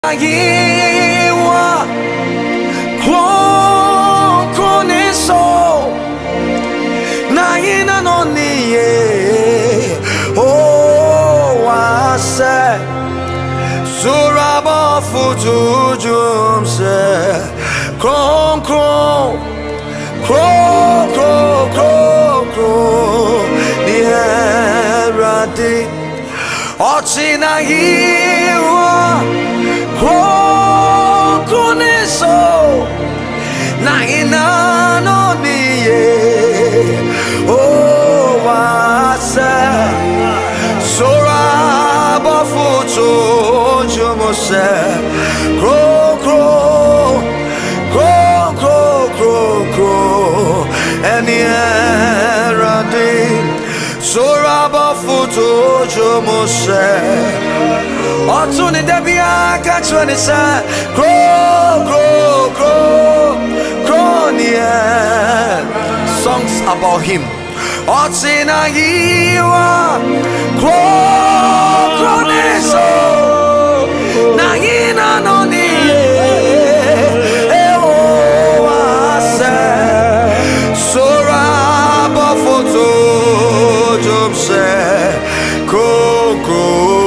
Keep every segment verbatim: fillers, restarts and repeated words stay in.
Agiwa Koneso Naina no niye Oh wase Suraba futu jumse Kron kron Kron kron kron kron Nierati Ochina hiwa Koneso na ina no niye oh wase sora bafuto jomose kro kro kro kro kro kro enierade sora bafuto jomose Otuni debia kachwani sa Kro, kro, kro, kro yeah. Songs about him Otina yiwa Kro, kro neso Nangina no ni Ewo ase Sora bafoto Jomse Kro, kro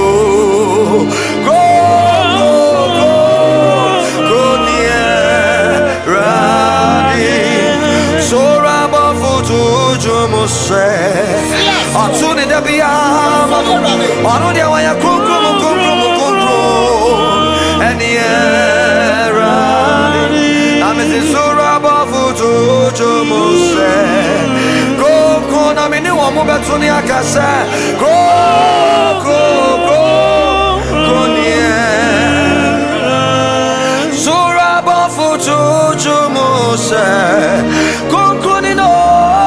Atuni debia Ono dia waya kukru kukru kukru Eniera Amezi sura bafutu jumuse Koko na mini wamu betuni akase Koko Koko nie Sura bafutu jumuse Koko ni no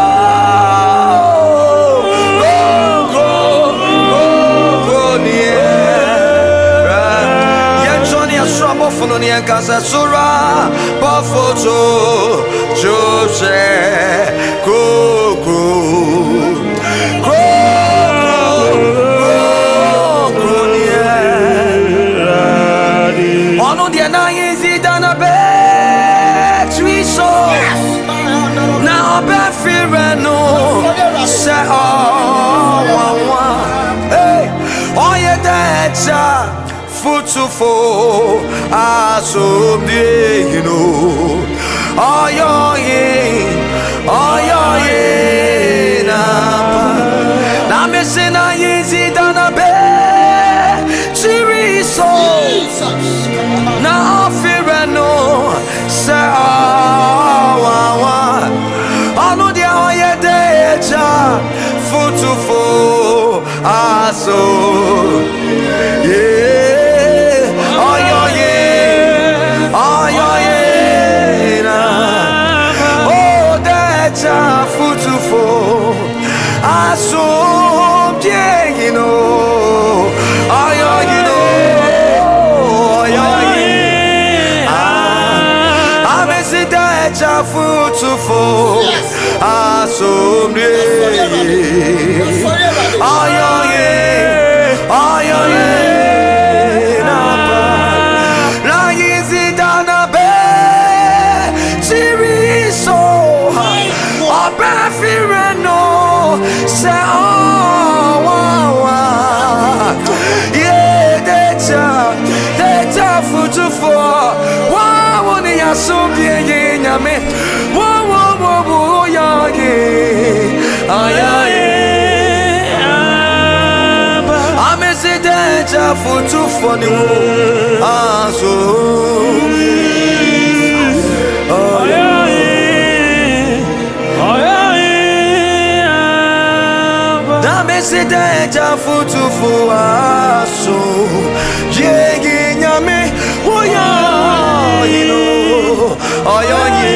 Fono ni casa sura bafoto Jose kuku kuku nie Ono dia na yezi dana be twiso na obe fireno se oh wa wa hey oye decha Futufo asomde you know ayoye ayoye na na mesena yezi dana be chiriso na afireno se awa anu dia oye deja futufo aso yeah Futufo asum you know ayo you know ayo ah amesida cha futufo asum ayo ayo na pa na yizida na be chiriso Fireno se oh wow yeah deja deja futufo wow ni asubie ye nyame wow wow wow ya ye ayaye amese deja futufo ni wo aso oh yeah Deja futufu aso yegi nyame oya ino oya ye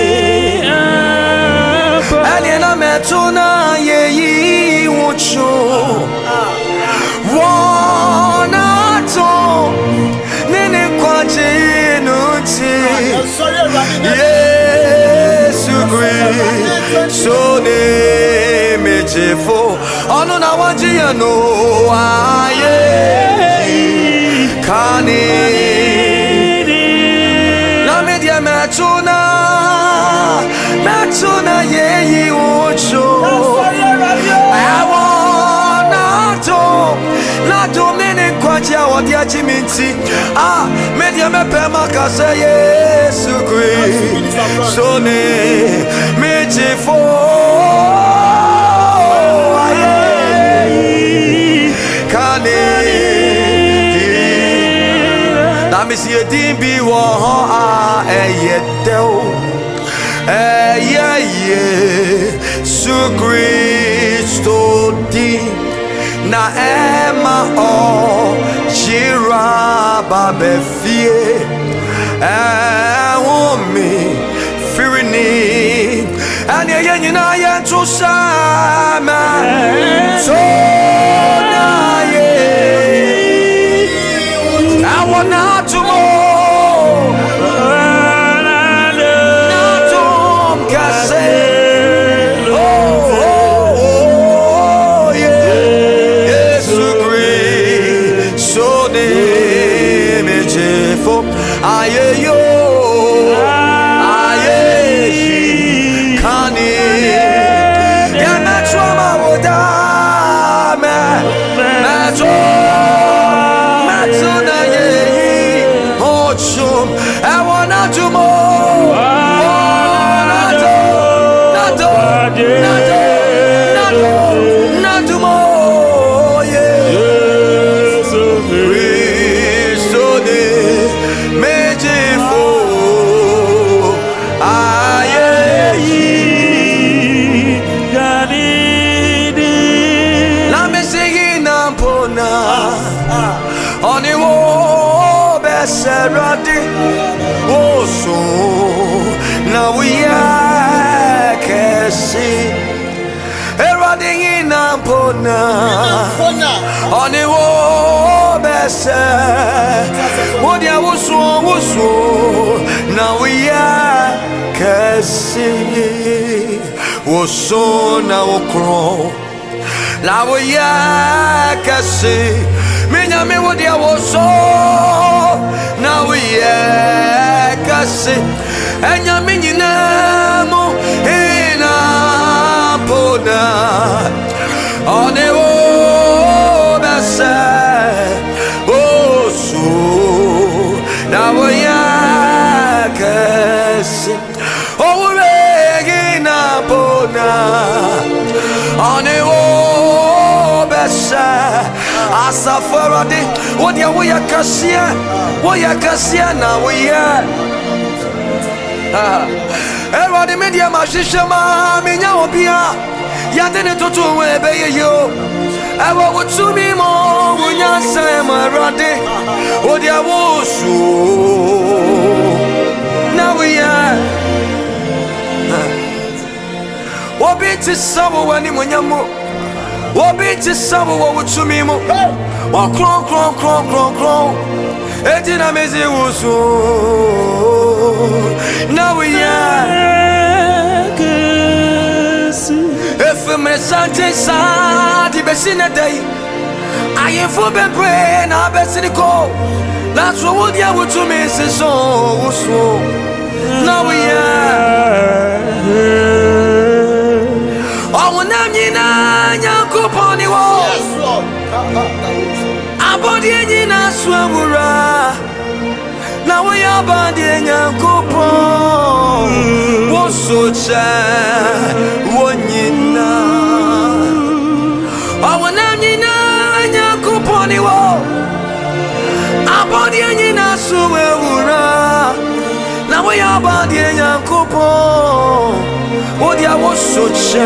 aliena metuna ye yi wucho wana to nene kwaje nuti Yesu Christ so ne mejefo ono na waji no aye kani Metuna, Metuna, ye, Ocho. I want to, not to many quatia or the Achiminti. Ah, Media Mepema Casa, yes, agree. So, ne, Meji for. See a dimbi wa eh yedo eh yeah yeah su Kristo di na ema o jira babefie eh womi firini ani yenyi na yentu sama so na ye I wanna to more. Natum kase. Oh oh oh yeah. Yesu Kristo ne mejefo. Aye yo. Aye kani. Ya matuma woda me. Matuma. I wanna do more. Not do, not do, not do, not do, not do more. Yeah. Kristo de mejefo. Aye. La me sigi nampona. Oni wo beseradi. Oso na wiya kesi erading ina pona oni wo bese wodia wusu wusu na wiya kesi woso na wokro la wiya kesi minya me wodia woso na wiya kase enya minyina mo ina pona onewo basa osu na wiya kase owuregi na pona onewo basa asafarade wodia woya kasia woya kasia na woya ah ero de media mashishama minya obia ya dene toto we be yo ewo wutumi mo wunya sama rade wodia wosu na woya obi ti sawo wani munyamo obi ti sawo wo wutumi mo o kron kron kron kron kron etina mezi wusu na wiya if me sante sa di besine dai aye fo bebre na besine ko na so wodia wutumi seso wusu na wiya awona nyina nyakoponi wo abodi nyina swamura na we abodi nyakopon wo socha wonyina awona nyina nyakoponi wo abodi nyina swamura na we abodi nyakopon wodia wo socha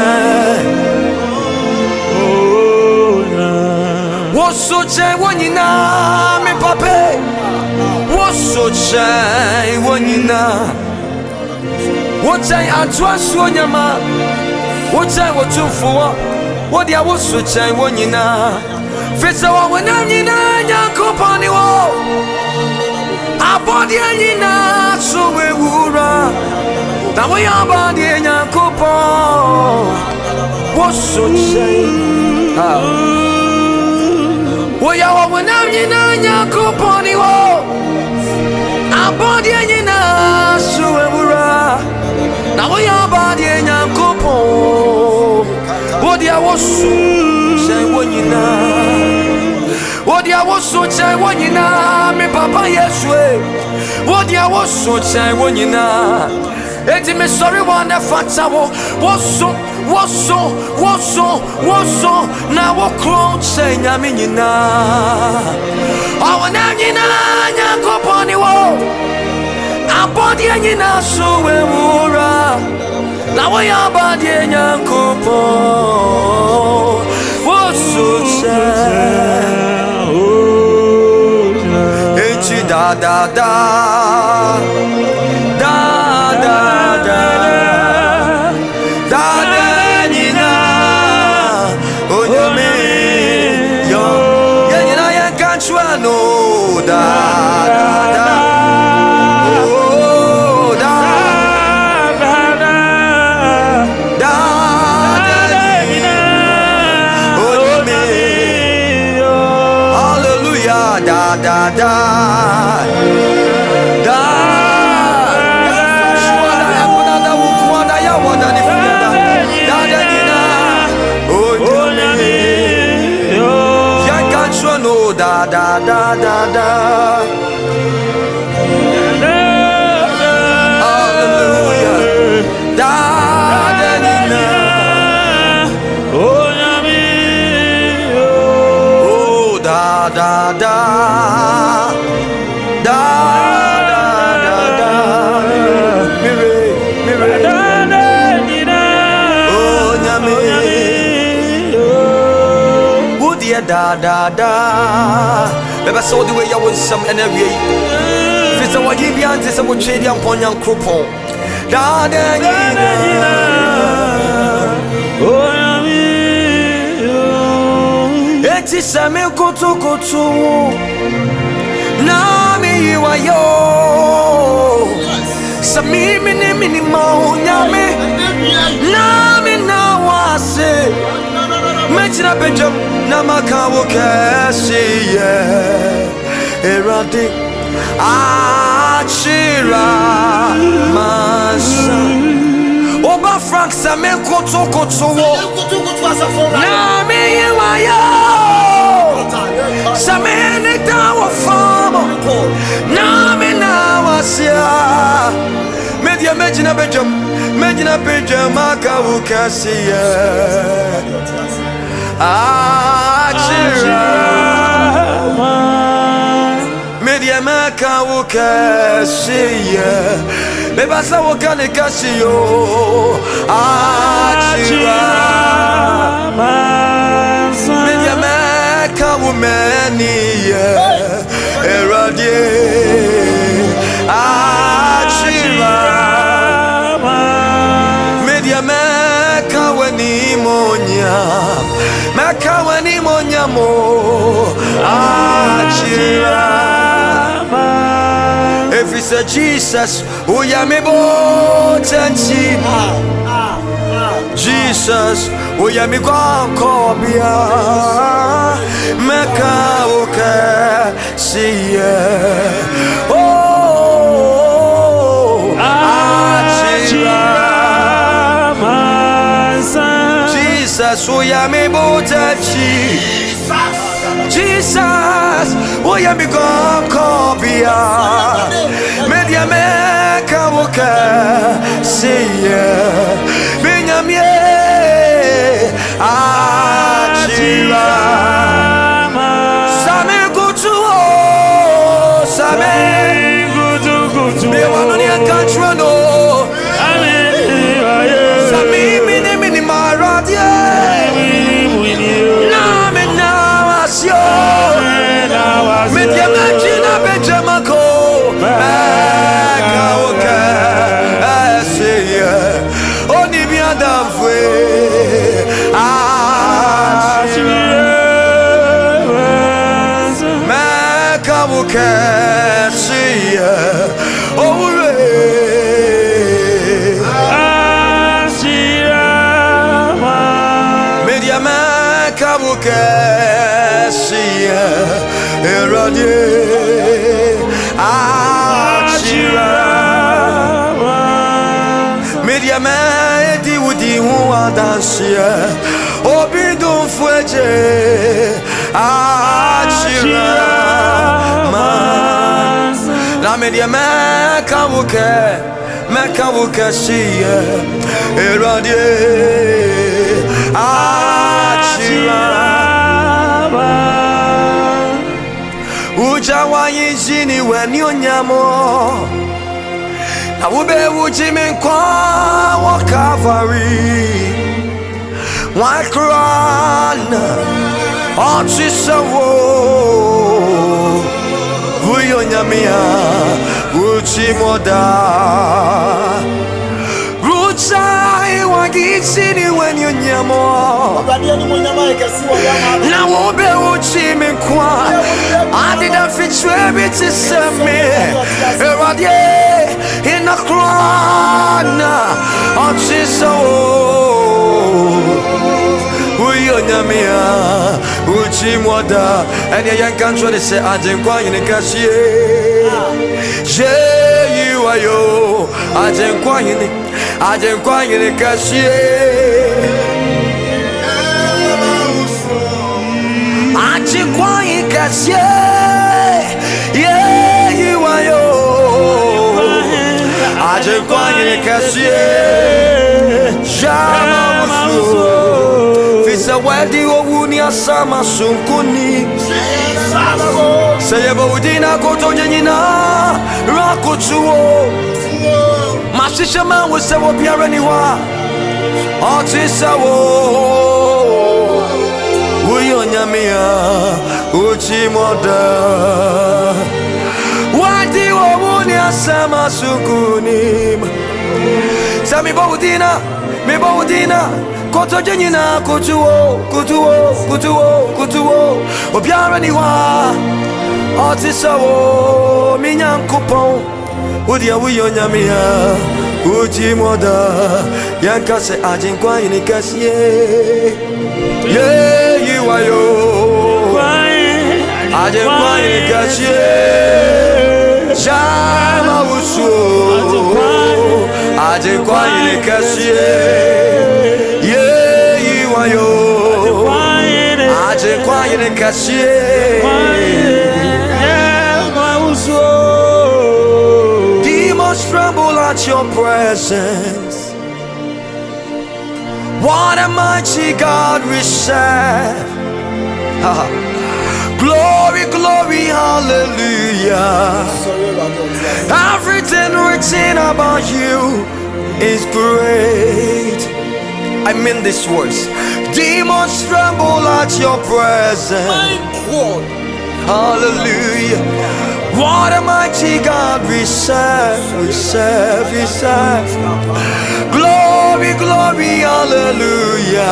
Wosoche wonyina me pape Wosoche wonyina Wochai atwa suonyama Wochai wotumfuwa Wodia wosoche wonyina Fesa wa wena nyina nyakopani wo Abodi nyina suwe wura Na we abodi nyakopon Wosoche Ah Woya wa wena nyina nyakoponi wo Abodi nyina suwe wura wosu say wonyina wodia wosu say wonyina me papa yesue wodia wosu say wonyina eti me sorry one that fata wo wosu wosu wosu wosu na wo kron say nyame nyina awona nyina nyakoponi wo abodi nyina so we wura na wo ya abodi nyankopo wosu say eti da da da da da da da da nyina onyame yo ya nyina ya kanchwa no da da da oh da da da da da nyina onyame yo hallelujah da da da da da da da da da hallelujah da da da oh nyami oh da da da da da da da mire mire da da oh nyami da da da never saw the way you was some energy if it's what you be anti some trade and pon yan coupon da da oh yami eti same koto koto na mi wa yo sami mini mini ma nyame na mi na wase Mechina Benjam Namakawo Kasiye Eradi Achira Masa Oba Frank Samen Koto Koto Nami Yewayo Samen Dawa Famo Nami Nawasia Media Mechina Benjam Mechina Benjam Makawo Kasiye Achira Media Maka Wokasiya Bebasa Wokane Kasiyo Achira Media Maka Womaniya Eradie Achira Media Maka Wanimonya Makawani monyamo achira if it's a Jesus who yamibo tenchi Jesus who yamigwa kobia Makawuka siye oh achira Jesus, oh yeah, me botachi. Jesus, oh yeah, me go copia. Media me kawoka see ya. Benyamie achira. Same kutu oh, same kutu kutu. Me wano ni akanchwano. Same mini mini maradia. Media Machina Benjamako Makawoka Asiya Onibia Damfwe Makawoka Asiya Ore Asiya Media Makawoka Asiya Erade Achira Media Medi Wudi Huadansia Obi fueje achira mas na media me kabuke me kabuke shie eradie achira uja wa yinjini weni onyamo na ube uji minkwa wa Calvary why crown Ochisawo Uyonyamia Uchimoda Ruchai Wagitsini when you nyamo Na wobe uchimikwa Adida fichwebi tiseme Eradie in a crown Ochisawo Uyonyamia Uchimoda and your young country say I didn't quite in the cashier. Jay, you are you. I didn't quite in it. I didn't quite in the cashier. I didn't quite in cashier. Yeah, you are you. I didn't quite in the cashier. Jamamusu. Fisa wedi owunia sama sunkuni Sayeba udina koto nyenyina Rakutuo Mashisha mawe sewo piareniwa Otisawo Uyonyamia Uchimoda Wedi owunia sama sunkuni Sami bawudina Mi bawudina Koto jenina kutuo, kutuo, kutuo, kutuo Obiara niwa Otisawo Minyankupon Udia uyonyamia Uchimoda Yankase ajinkwa inikasiye Yeah, you are yo Ajinkwa inikasiye Shama usu Ajinkwa inikasiye Aje kwa yene kashiye Demons tremble at your presence. What a mighty God we serve. Glory, glory, hallelujah. Everything written about you is great. I mean this words. Demons tremble at your presence. My God. Hallelujah. What a mighty God we serve, we serve, we serve. Glory, glory, hallelujah.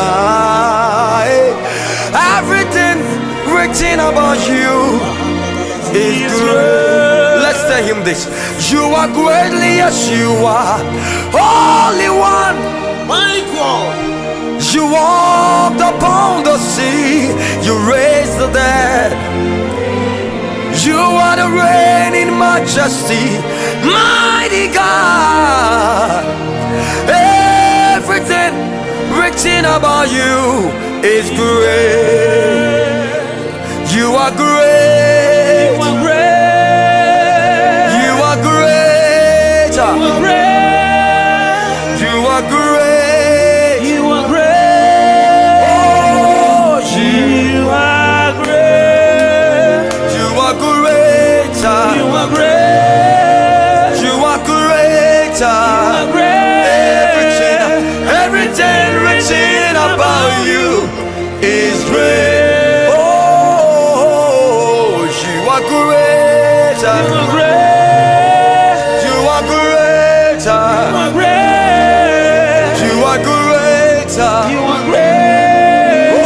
Everything written about you is great. Let's tell him this. You are greatly as you are. Holy One. My God. You walked upon the sea, you raised the dead. You are the reigning majesty, mighty God. Everything written about you is great. You are great. You are great. You are great. You are great. You are great. Everything written about you is great. Oh, you are great. You are great. You are great. You are great. You are great. You are great.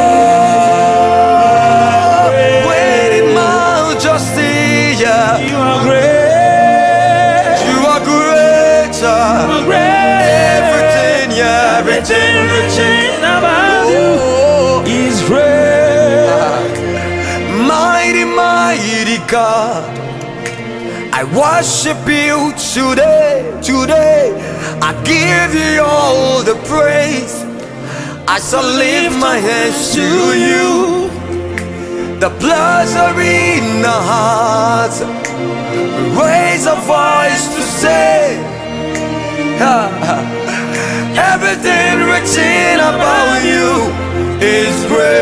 Oh, great in majesty. You are great. You are great. You are great. Everything written about you is great. Mighty, mighty God, I worship you today, today. I give you all the praise. I shall lift my hands to you. The pleasure in our hearts, raise a voice to say, everything written about you is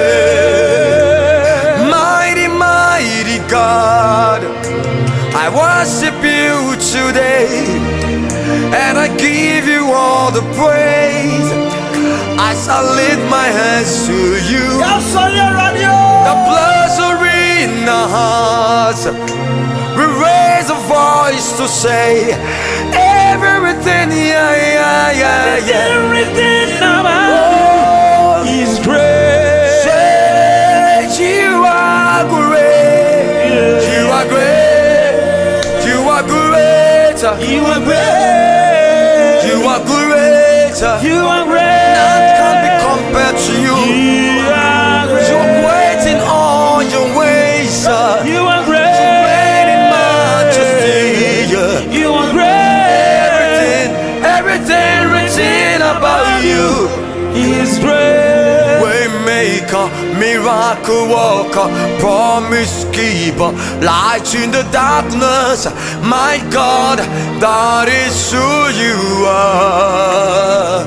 great. Mighty, mighty God, I worship you today, and I give you all the praise. I shall lift my hands to you. The pleasure in our hearts, we raise a voice to say, everything, yeah, yeah, yeah, yeah. Everything about you is great. Say, you are great. You are great. You are great. You are great. You are great. You are great. None can be compared to you. You are great. You are great in all your ways. You are great. Great in majesty. You are great. Everything, everything written about you is great. Waymaker, miracle worker, promise keeper, light in the darkness. My God, that is who you are.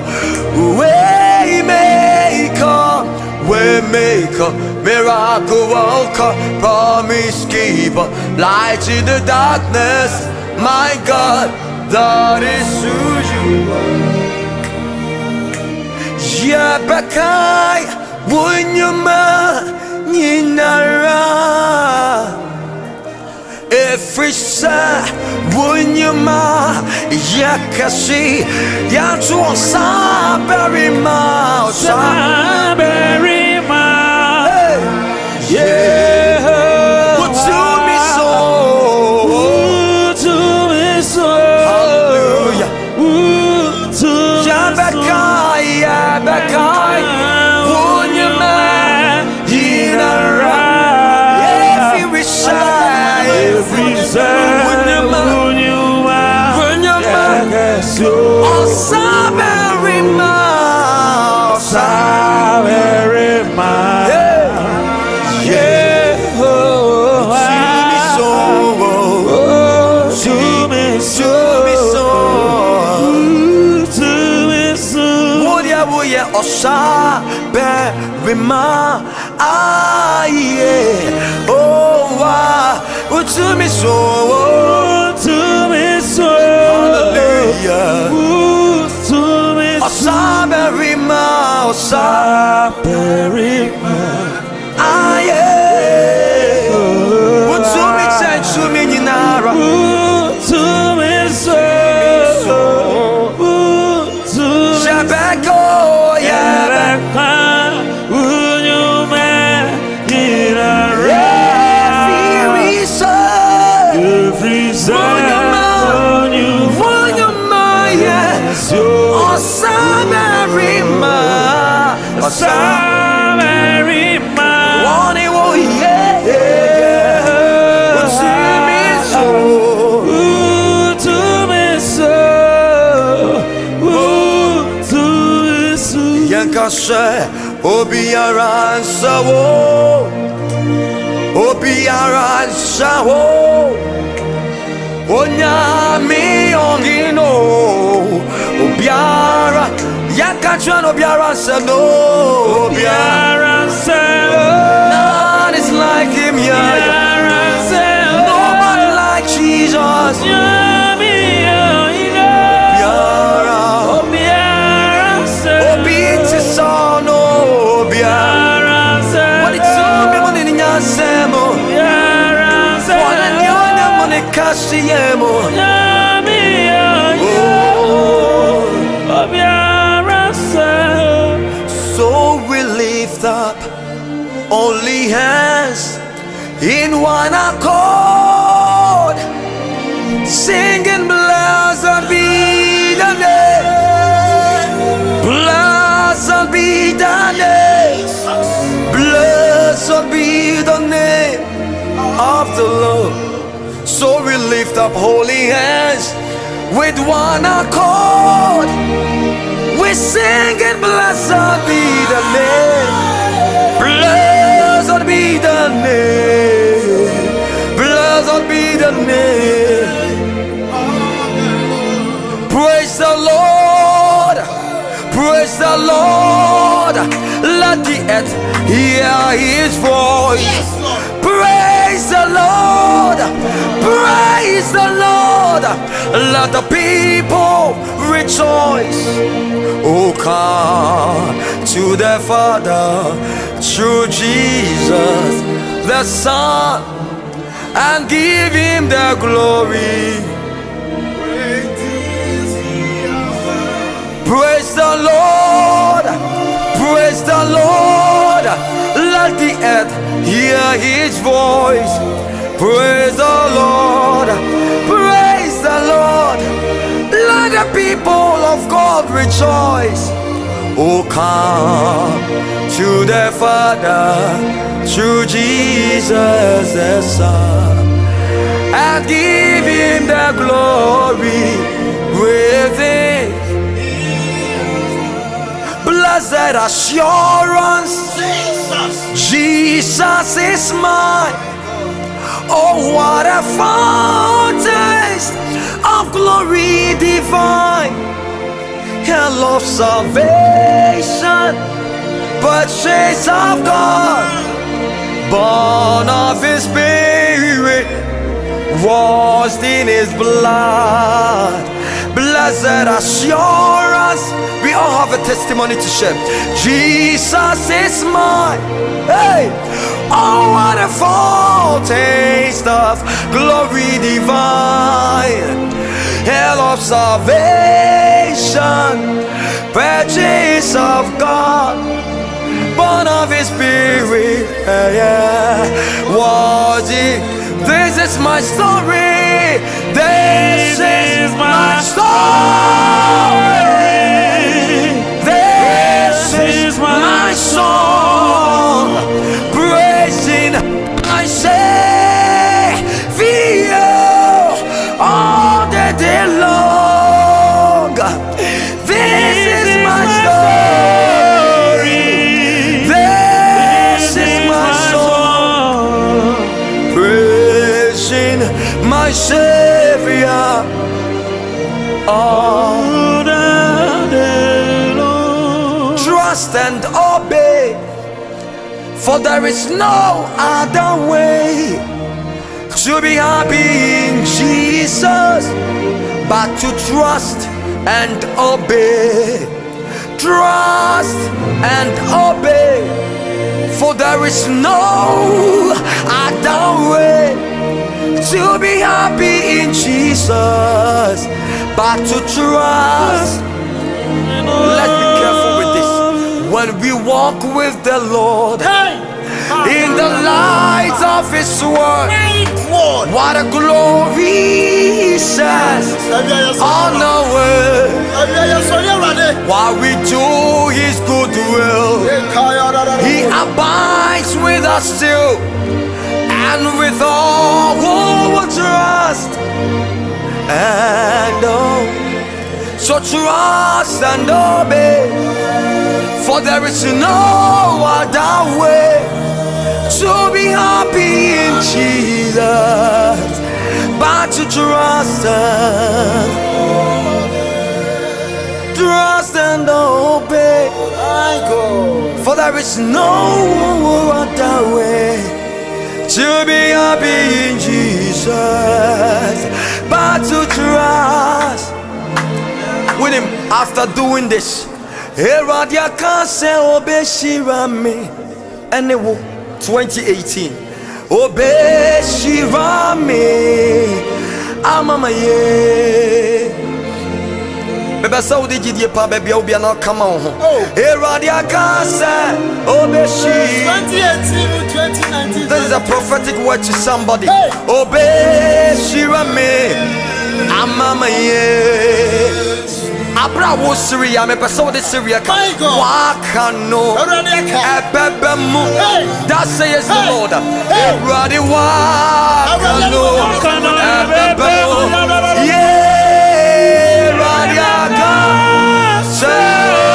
Waymaker, waymaker, miracle worker, promise keeper, light in the darkness. My God, that is who you are. Yabakai wunyuma nyinara, efrisa wunyuma yakasi yantu saberima Saberima, yeah, utumi so, utumi so, hallelujah, utumi Yabakai, Yabakai wunyuma nyinara, efrisa Efrisa wunyuma wunyuma oh saberima, Saberima, Osa berima aye oh wa utumi so utumi so hallelujah utumi so osa berima osa berima aye utumi utumi nyinara utumi so utumi Shabako Saberima, Wani wo yeah, utumi so, utumi so, utumi so. Yankashe obiara nsawo, obiara nsawo, onyami ongino, obiara. Yankachwan obiara no, Obiara nselo, none is like him, yeah. Obiara nselo, Nobody like Jesus. Nyami yoino, Obiara, Obiara nselo, Obi tisono, Obiara. Obiara nselo, What it's all me money in your semo. Obiara nselo, One and the other money cash yemo. Nyami yoino, Obiara nselo. So we lift up only hands in one accord, singing blessed be the name, blessed be the name, blessed be the name of the Lord. So we up holy hands with one accord. We singing, blessed be the name. Blessed be the name. Blessed be the name. Praise the Lord. Praise the Lord. Let the earth hear his voice. Praise the Lord. Praise the Lord. Let the people rejoice. Oh, come to the Father through Jesus the Son and give him the glory. Praise the Lord. Praise the Lord. Let the earth hear his voice. Praise the Lord. Praise the Lord. Let the people of God rejoice. Oh, come to the Father through Jesus the Son and give him the glory with it. Blessed assurance, Jesus, Jesus is mine. Oh, what a foretaste of glory divine, hell of salvation, purchase of God, born of his Spirit, washed in his blood. Blessed assurance, we all have a testimony to share. Jesus is mine. Hey, oh, what a foretaste of glory divine, hell of salvation, purchase of God, born of his Spirit. Yeah, yeah. Was it? This is my story. This, this is my story. This, this is my song, praising my Savior all the day long. This, this is my story. This, this is my song, praising my Savior all the day long. Trust and obey, for there is no other way to be happy in Jesus but to trust and obey. Trust and obey, for there is no other way to be happy in Jesus but to trust. Let's be careful with this. When we walk with the Lord in the light of his word, what a glory he says on our way. While we do his good will, he abides with us still, and with all who will trust and obey. So trust and obey, for there is no other way to be happy in Jesus but to trust and trust and obey. For there is no other way to be happy in Jesus but to trust. With him, after doing this, Heradia can't say obey Shirami and it will twenty eighteen. Obey Shirami Amama ye. Beba Saudi Gidia Pa baby Obiana come on. Heradia can't say obey Shirami. twenty eighteen to twenty nineteen. This is a prophetic word to somebody. Hey. Obey Shirame Amama ye. Abra wo Syria, me person de Syria ka. Waka no. Ebebe mu. That says the Lord. Everybody waka no. Ebebe mu. Yeah, Radiaka.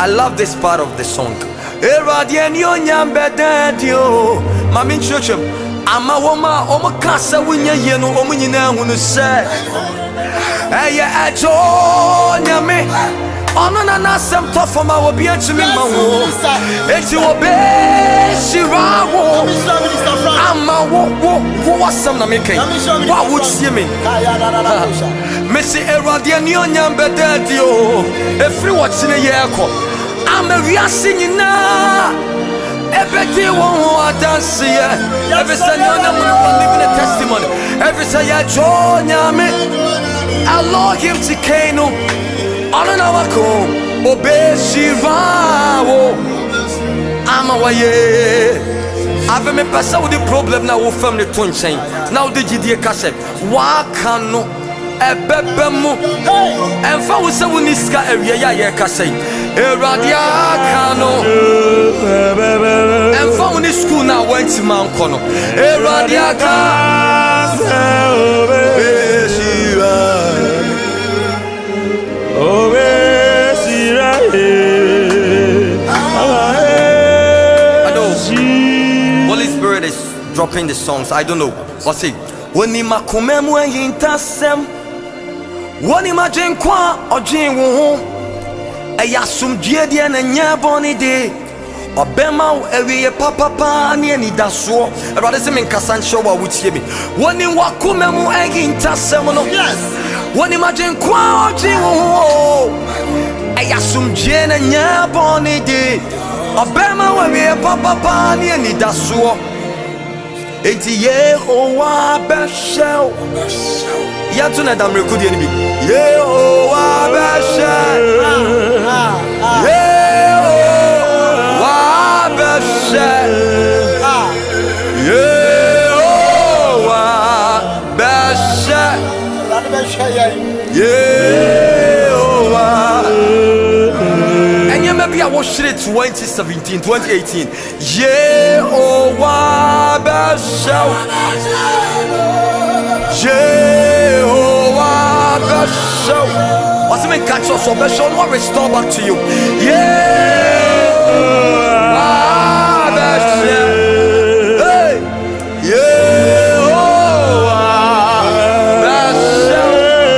I love this part of the song. Eradienio nyambededio. Mami churchum. Ama woma omo kasa winya yenu omo nyina hunu se. Eye ejo nyame. Ono na nasem to for ma obi atumi ma wo. Eti obe shirawo. Ama wo wo wo wasem na meken. Wa wo tie me. Messi Eradienio nyambededio. Efri wo chine ye ekọ. Ama wiase nyina. Everything won't dance here. Every say you know I'm living a testimony. Every say you join me. Allow him to kano. All na wako. Obey Shiva. I'm away. I've me pass with the problem now. We from the tone chain. Now the G D A cassette. Wakano. Ebebemu. And for we say we need ska area ya cassette. Eradia kano. And found in school now went to Mount Kono. Eradia kano. I know Holy Spirit is dropping the songs. I don't know. What's it? When you makumemu and intasem. When you imagine kwa or jing home. Ayasum Jedian and Yaboni de Obema, every papa pani da so. Rather than Kassan show would see me. One in Wakumemu egg in Tassamono. Yes. One imagine Kwa Jimo Ayasum Jen and Yaboni de Obema, every papa pani da so. Eighty year old Bashel Yatuna Damre could be Ye o Bashel Ye o Bashel Ye o Bashel Ye o. And you maybe I watched it twenty seventeen, twenty eighteen. Ye o Bashel Jehovah Bashel. What's the main catch us of Bashel? What restore back to you? Jehovah Bashel. Hey, Jehovah Bashel.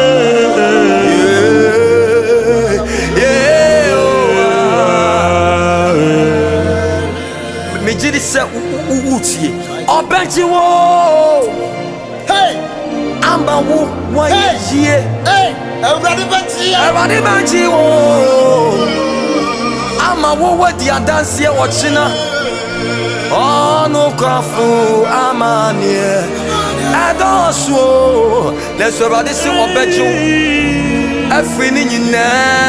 Jehovah. Me did say uti. Obenjiwo. Hey. Amba wo wa ye. Hey, everybody banji. Everybody banji wo. Ama wo wa di adanse e wo china. Onu kafu amanie. Adoso. Let's everybody see obeju. Afri ni nyina.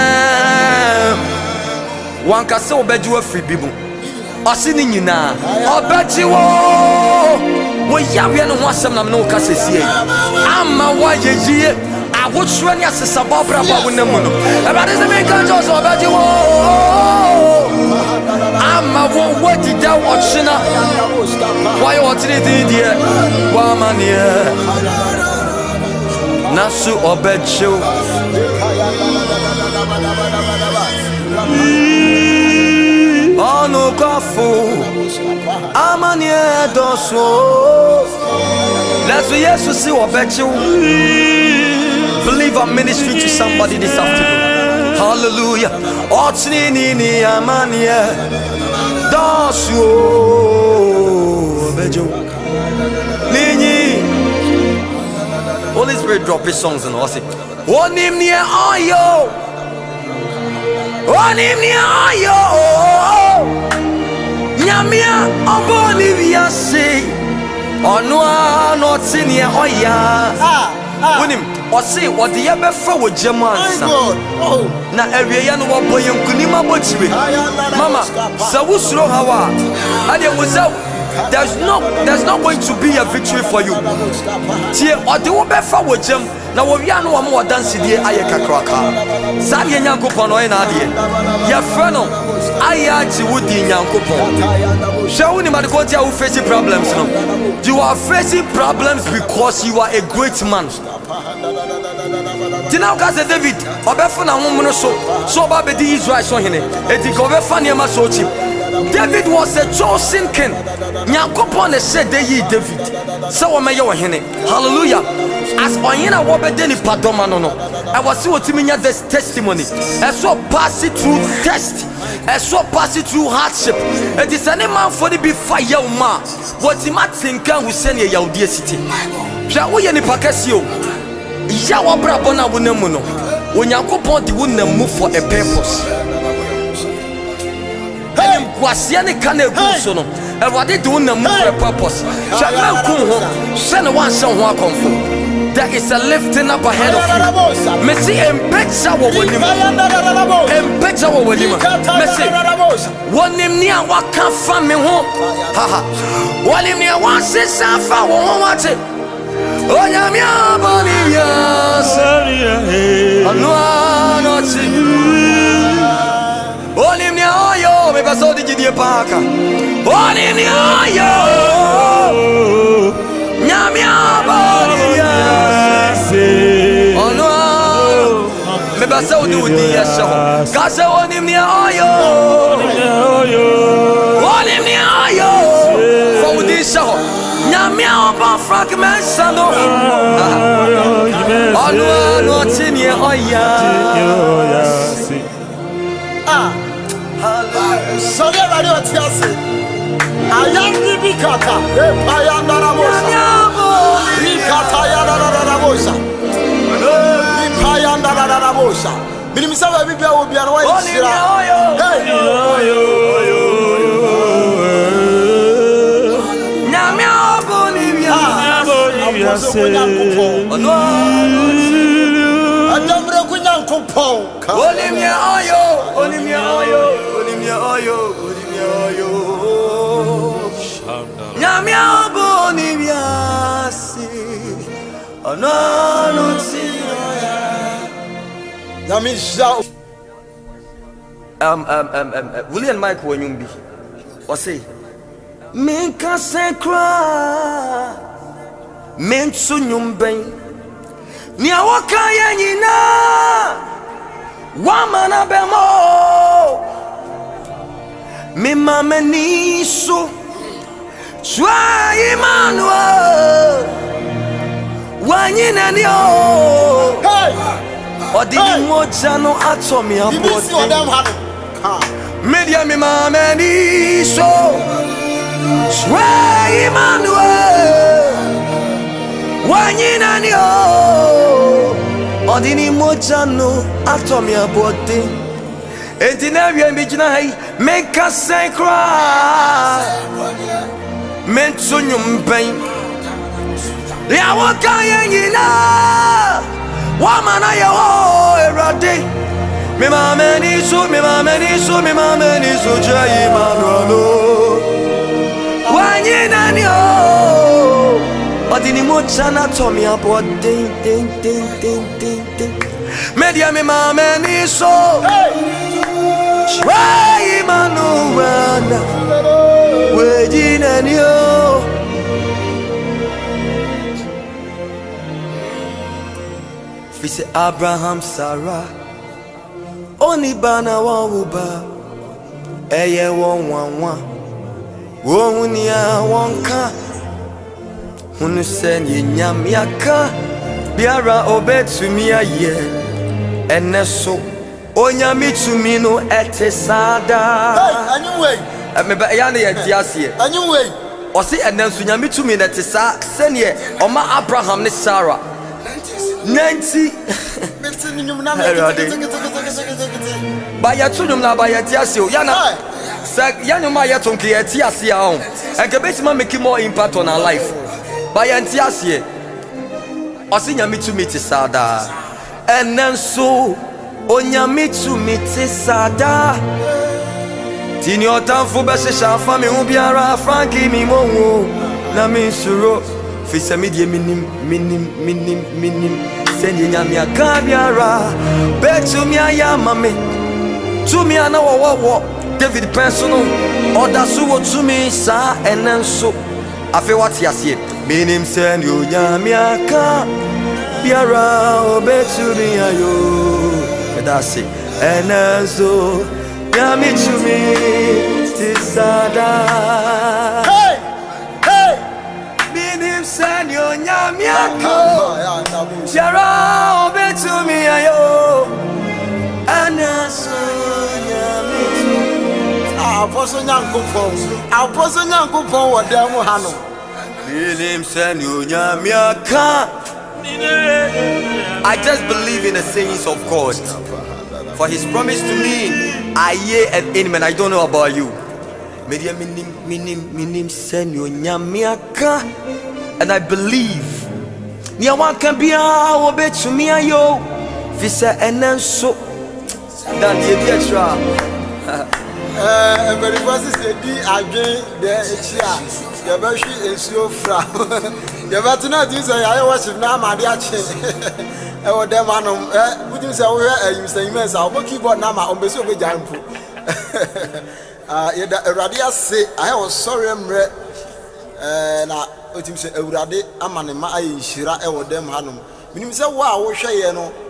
Wan ka se obeju afri bibu. Osi ni nyina. Obeji wo. We yawe no wasem na no kase sie ama wa yegie awotwe ne asesa babra ba wonamu no ebade se me kan jo so obaji wo ama wo wadi da wochina why you want it there wa manie nasu obaji Ono kafu amanie doso. Let's Jesus see what bet you. Believe I'm ministering to somebody this afternoon. Hallelujah. Otni ni ni amanie doso. Bejo. Nini. Holy Spirit drop his songs and all say. Onim ni ayo. Onim ni ayo. Nyamia oboni wiase ono ano tinie oya wonim ose wode ye befa wo jemu ansa na awiye no wo boye nkunima bochiwe mama sawusuro hawa ade woza there's no there's not going to be a victory for you tie ode wo befa wo jemu na wo wia no wo mo dance die aye kakraka sabe nyankopon no na ade ye fe no aya ti wodi nyankopon shall ni madikoti you facing problems no you are facing problems because you are a great man ti now cause David obefuna homono so so ba be di Israel so hene enti ko obefa ne ma so chi. David was a chosen king. Nyankopon ne said they yi David so wo meye wo hene. Hallelujah. As onyina wo be deni padoma no no I was see otimi nya this testimony and so pass it through test and so pass it through hardship. It is any man for the be fire ma what him attinkan who send ye Yahudi city hwa wo ye ni pakasio ya wo bra bona wo namu no onyankopon de wo namu for a purpose. Hey, kwasia ne kana egu so no Everybody doing the move for a purpose. There is a lifting up ahead of you. Messi embetsa wo woni. Embetsa wo woni. Messi woni ni a waka fa me ho. Ha ha. Woni ni a wan sesa fa wo ho wate. Onya mi aboliya. Anu anoti. Woni ni ayo me baso di gidie paka. Woni ni ayo. Nyami aboliya. Me basa odi odi yesho. Kasa woni ni ayo. Woni ni ayo. For odi sho. Nyami aba frank mensano. Anu anu tini oya. Ah. Sorry radio tiase. Ayandi bikata. E payanda rabosa. Bikata ya rabosa. E payanda rabosa. Minimisa ba bibia obi an wa isira. Hey. Nyame obonibia. Nyame obonibia. Adamre kunyankopon. Olimia ayo, olimia ayo, olimia ayo, olimia ayo. Nyame obonibia si. Anano si. Nyame ja. Um um um um William Mike Wanyumbi. O say men ka sekra men sunyumben ni awaka yanyina wamana bemo me mameni so twa Emmanuel wanyina ni o hey odini moja no atomi abode media me mameni so twa Emmanuel wanyina ni o odini moja no atomi abode enti na wi mi gina hai make us cry mentu nyumben ya waka yanyina wa mana ya o erade me mameni so me mameni so me mameni so jai manolo wanyina ni o odini moja na atomi abode ding ding ding ding ding media me mameni so Shwai manuana wejina niyo Fise Abraham Sarah Oni bana wa uba Eye won wan wan Wo unia wonka Hunu sen ye nyam yaka Biara obetumi aye Eneso Onyami to me no etesada. Hey, anyway. Me ba ya na yetiasie. Anyway. O se enanso nyami to me netesa sene oma Abraham ne Sarah. ninety. Meti nyum na me. Ba ya to nyum na ba yetiasie o ya na. Sa ya nyum ma ya to nke yetiasie a on. Enke betima make more impact on our life. Ba ya yetiasie. O se nyami to me tesada. Enanso Onyami to me tesada Tini otanfo bese shafa me hu biara franki mi monwo na me suro fisa me die minim minim minim minim send nyame aka biara betu mi ayama me to me ana wo wo David personal order so wo to me sa enenso afi what yase minim send nyame aka biara obetumi ayo that's it enazo yami chumi tisada Hey! Hey! minim senyo nyami ako biara obetumi ayo enazo yami chumi Apostle Nyankopon Apostle Nyankopon wo dem ha no minim senyo nyami aka. I just believe in the sayings of God. For his promise to me, I hear and amen. I don't know about you. And I believe. Can be obey to me. Visa and then so that the extra. Eh, very first is the again the extra. The version is so fra. The veteran is I worship now, my dear. I would them man, would you say, you say, you may say, I'll keep on now, on Besso Jampu. Ah, Radia say, I was sorry, I'm red. And I would say, Radi, I'm an my Shira, I would them Hanum. When you say, wow, what shall you know?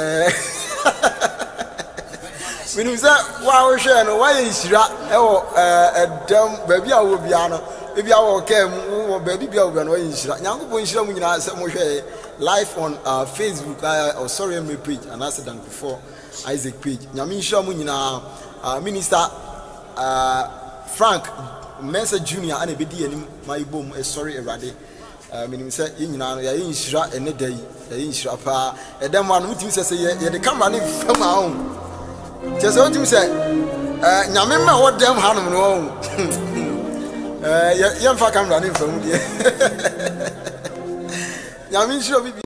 When you say, wow, shall know why is Shira, oh, a damn baby, I will be honor. If you are okay, baby, you are going to show me live on uh, Facebook uh, or sorry, my page, and I said than before Isaac page. Yamin Shamunina, uh, Minister uh, Frank Mensa Junior and a bidi and my boom, a sorry, a radi. I mean, say, in Shra and a day, in Shrapa, and then one who says, yeah, the camera from my own. Just what you say, Yamima, what damn Hanum no. Uh, young fuck, I'm running from you. Yamin sure be.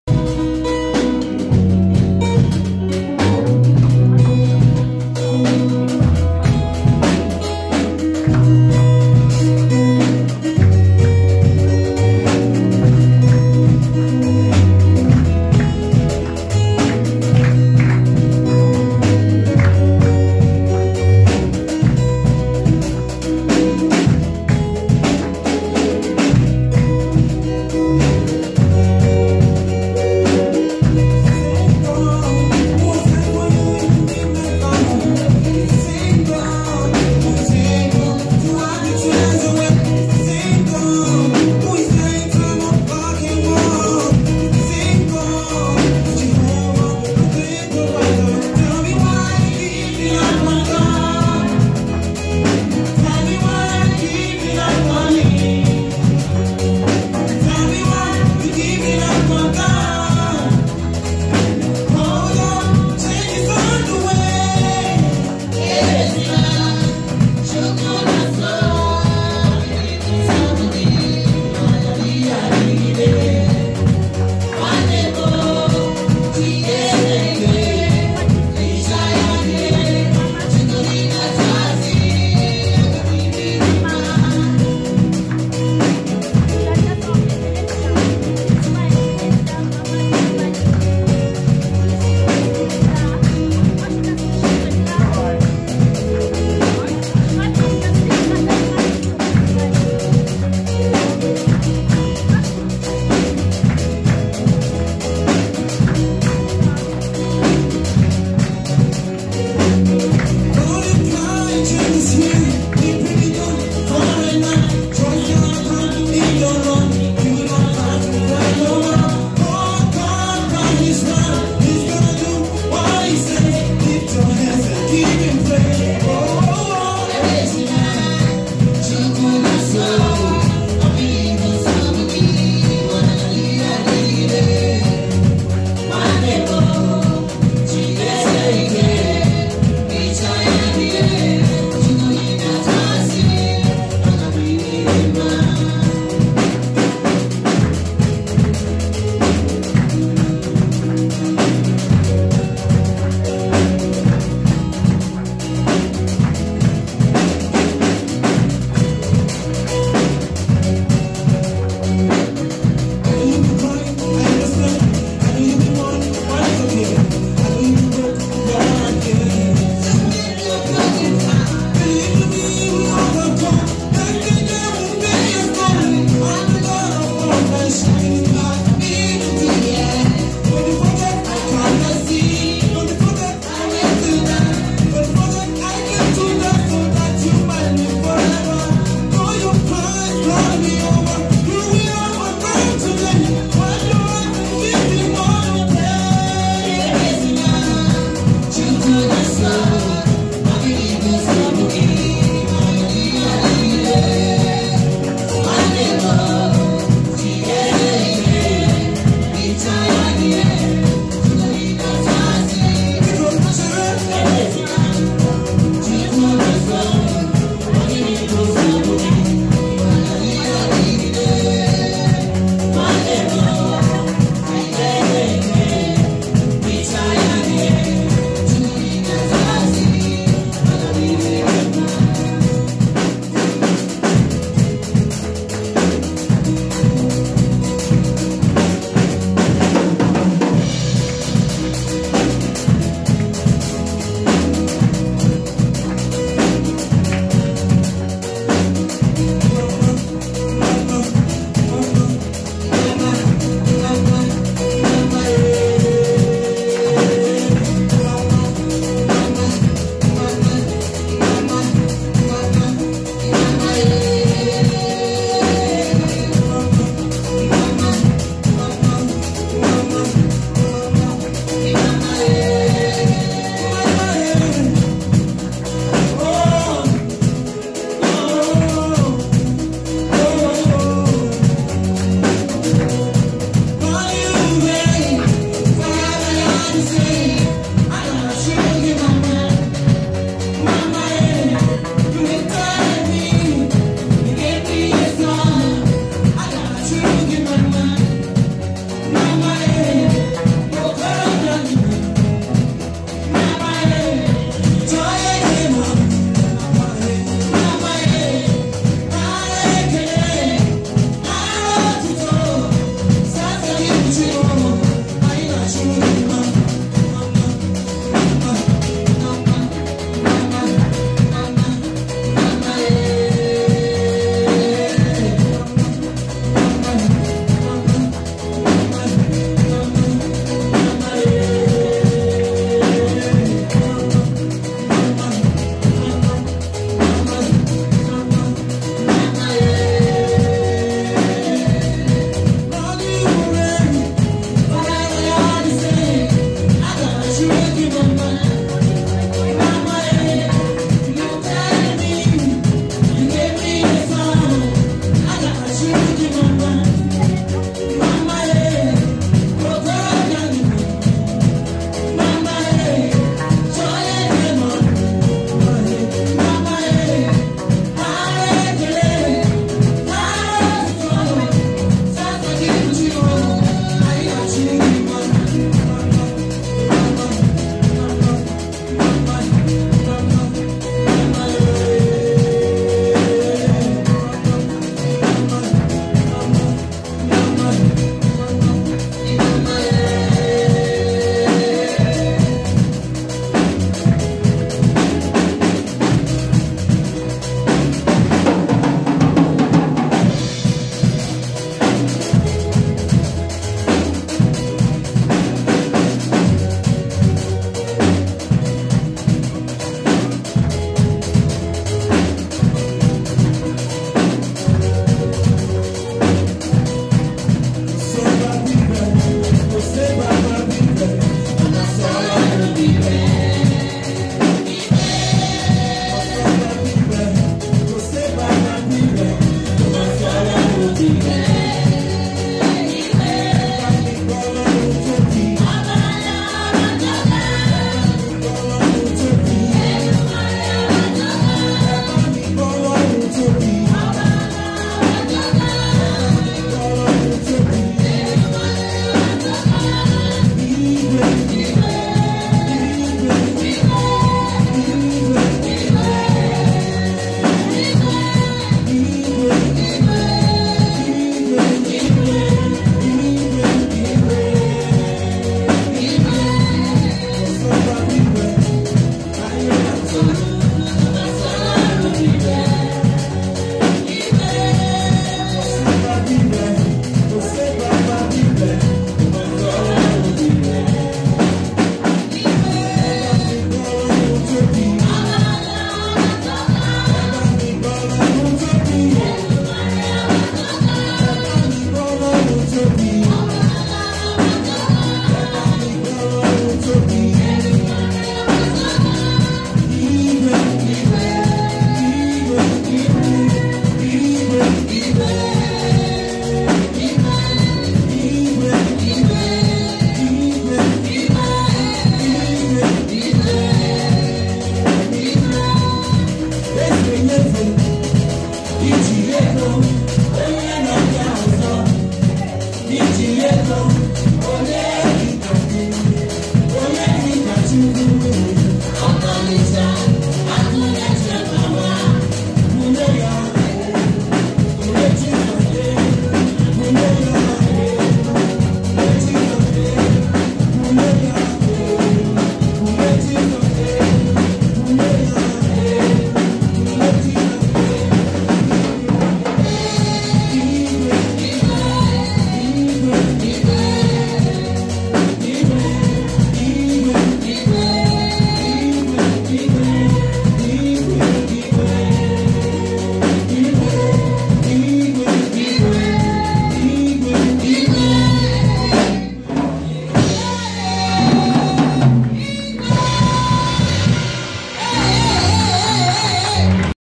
This